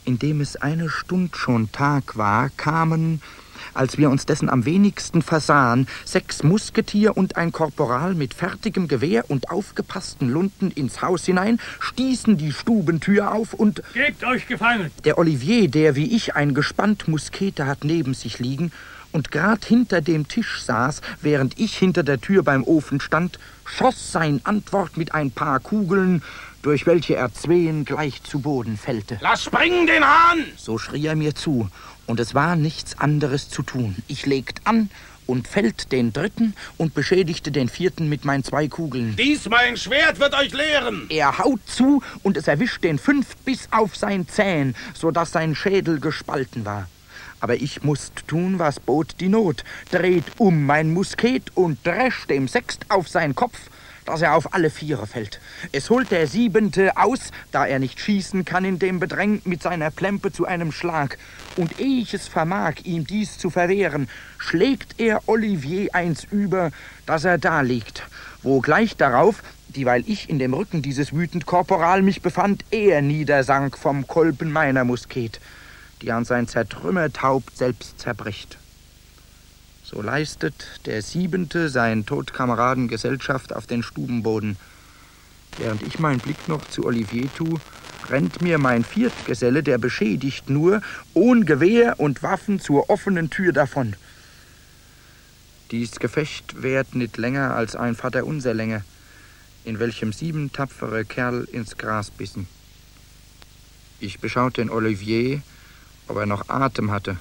indem es eine Stund schon Tag war, kamen, als wir uns dessen am wenigsten versahen, 6 Musketier und ein Korporal mit fertigem Gewehr und aufgepassten Lunten ins Haus hinein, stießen die Stubentür auf und... Gebt euch gefangen! Der Olivier, der wie ich ein Gespannt Muskete hat neben sich liegen und grad hinter dem Tisch saß, während ich hinter der Tür beim Ofen stand, schoss sein Antwort mit ein paar Kugeln, durch welche er 2 gleich zu Boden fällte. Lass springen den Hahn! So schrie er mir zu, und es war nichts anderes zu tun. Ich legt an und fällt den 3. und beschädigte den 4. mit meinen 2 Kugeln. Dies mein Schwert wird euch lehren! Er haut zu, und es erwischt den 5. bis auf sein Zähn, so dass sein Schädel gespalten war. Aber ich mußt tun, was bot die Not, dreht um mein Musket und drescht dem 6. auf seinen Kopf, dass er auf alle 4 fällt. Es holt der 7. aus, da er nicht schießen kann in dem Bedräng, mit seiner Plempe zu einem Schlag. Und ehe ich es vermag, ihm dies zu verwehren, schlägt er Olivier eins über, dass er da liegt, wo gleich darauf, dieweil ich in dem Rücken dieses wütend Korporal mich befand, er niedersank vom Kolben meiner Musket, die an sein zertrümmert Haupt selbst zerbricht. So leistet der 7. seinen Todkameraden Gesellschaft auf den Stubenboden. Während ich meinen Blick noch zu Olivier tu, rennt mir mein 4. Geselle, der beschädigt nur, ohne Gewehr und Waffen zur offenen Tür davon. Dies Gefecht währt nicht länger als ein Vaterunser Länge, in welchem 7 tapfere Kerl ins Gras bissen. Ich beschaute den Olivier, ob er noch Atem hatte.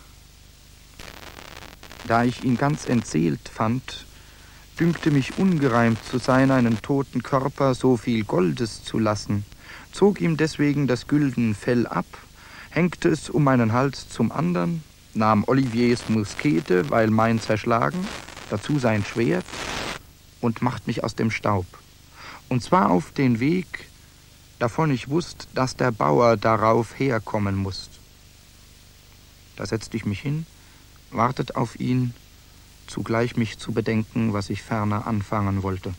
Da ich ihn ganz entseelt fand, dünkte mich ungereimt zu sein, einen toten Körper so viel Goldes zu lassen, zog ihm deswegen das gülden Fell ab, hängte es um meinen Hals zum andern, nahm Oliviers Muskete, weil mein zerschlagen, dazu sein Schwert und macht mich aus dem Staub. Und zwar auf den Weg, davon ich wusst, dass der Bauer darauf herkommen mußt. Da setzte ich mich hin, wartet auf ihn, zugleich mich zu bedenken, was ich ferner anfangen wollte.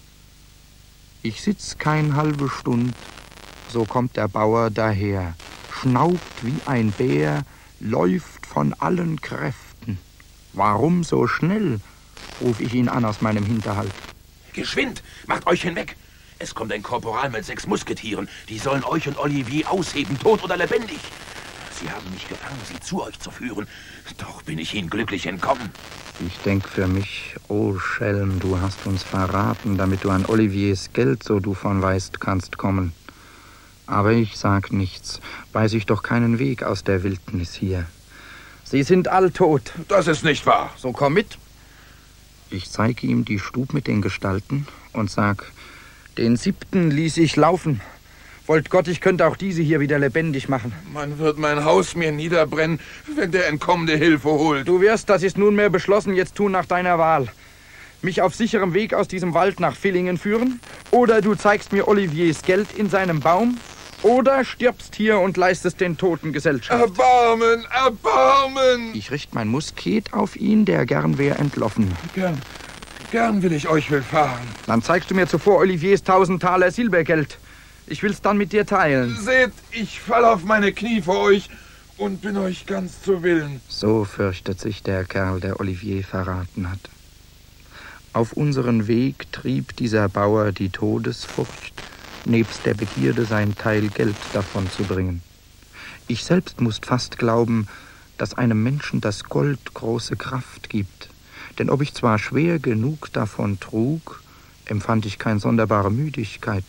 Ich sitz kein halbe Stund, so kommt der Bauer daher, schnaubt wie ein Bär, läuft von allen Kräften. Warum so schnell? Ruf ich ihn an aus meinem Hinterhalt. Geschwind, macht euch hinweg! Es kommt ein Korporal mit 6 Musketieren. Die sollen euch und Olivier ausheben, tot oder lebendig. Sie haben mich gefangen, sie zu euch zu führen. Doch bin ich ihnen glücklich entkommen. Ich denk für mich, oh Schelm, du hast uns verraten, damit du an Oliviers Geld, so du von weißt, kannst kommen. Aber ich sag nichts, weiß ich doch keinen Weg aus der Wildnis hier. Sie sind all tot. Das ist nicht wahr. So komm mit. Ich zeige ihm die Stub mit den Gestalten und sag, den 7. ließ ich laufen. Wollt Gott, ich könnte auch diese hier wieder lebendig machen. Man wird mein Haus mir niederbrennen, wenn der Entkommene Hilfe holt. Du wirst, das ist nunmehr beschlossen, jetzt tun nach deiner Wahl. Mich auf sicherem Weg aus diesem Wald nach Villingen führen, oder du zeigst mir Oliviers Geld in seinem Baum, oder stirbst hier und leistest den Toten Gesellschaft. Erbarmen, Erbarmen! Ich richt mein Musket auf ihn, der gern wär entlaufen. Gern will ich euch willfahren. Dann zeigst du mir zuvor Oliviers 1000 Taler Silbergeld. Ich will's dann mit dir teilen. Seht, ich fall auf meine Knie vor euch und bin euch ganz zu Willen. So fürchtet sich der Kerl, der Olivier verraten hat. Auf unseren Weg trieb dieser Bauer die Todesfurcht, nebst der Begierde sein Teil Geld davon zu bringen. Ich selbst mußt fast glauben, dass einem Menschen das Gold große Kraft gibt. Denn ob ich zwar schwer genug davon trug, empfand ich keine sonderbare Müdigkeit.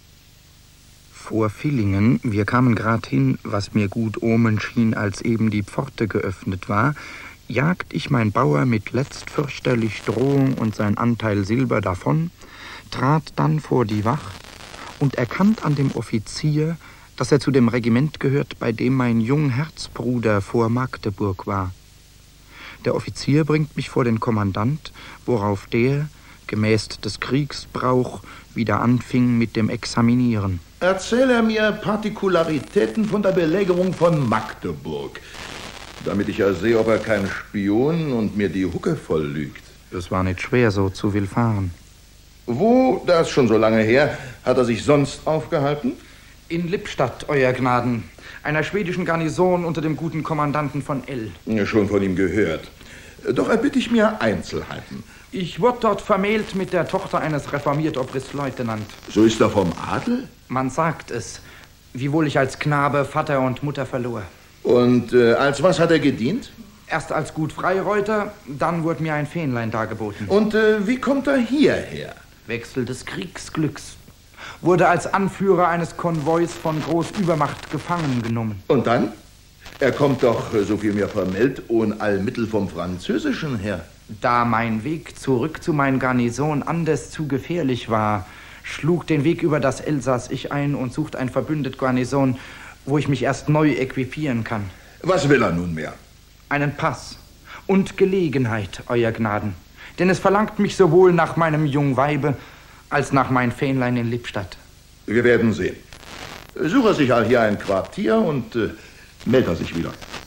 Vor Villingen, wir kamen grad hin, was mir gut omen schien, als eben die Pforte geöffnet war, jagt ich mein Bauer mit letztfürchterlich Drohung und sein Anteil Silber davon, trat dann vor die Wacht und erkannt an dem Offizier, dass er zu dem Regiment gehört, bei dem mein Jungherzbruder vor Magdeburg war. Der Offizier bringt mich vor den Kommandant, worauf der, gemäß des Kriegsbrauch, wieder anfing mit dem Examinieren. Erzähle mir Partikularitäten von der Belagerung von Magdeburg, damit ich ja sehe, ob er kein Spion und mir die Hucke voll lügt. Es war nicht schwer, so zu willfahren. Wo, das schon so lange her, hat er sich sonst aufgehalten? In Lippstadt, Euer Gnaden. Einer schwedischen Garnison unter dem guten Kommandanten von L. Schon von ihm gehört. Doch erbitte ich mir Einzelheiten. Ich wurde dort vermählt mit der Tochter eines reformierten Obristleutnant. So ist er vom Adel? Man sagt es, wiewohl ich als Knabe Vater und Mutter verlor. Und als was hat er gedient? Erst als gut Freireuter, dann wurde mir ein Fähnlein dargeboten. Und wie kommt er hierher? Wechsel des Kriegsglücks. Wurde als Anführer eines Konvois von Großübermacht gefangen genommen. Und dann? Er kommt doch, so viel mir vermeldet, ohne all Mittel vom Französischen her. Da mein Weg zurück zu meinen Garnison anders zu gefährlich war, schlug den Weg über das Elsass ich ein und sucht ein verbündet Garnison, wo ich mich erst neu equipieren kann. Was will er nunmehr? Einen Pass und Gelegenheit, Euer Gnaden. Denn es verlangt mich sowohl nach meinem jungen Weibe als nach mein Fähnlein in Lippstadt. Wir werden sehen. Suche sich all hier ein Quartier und meldet er sich wieder.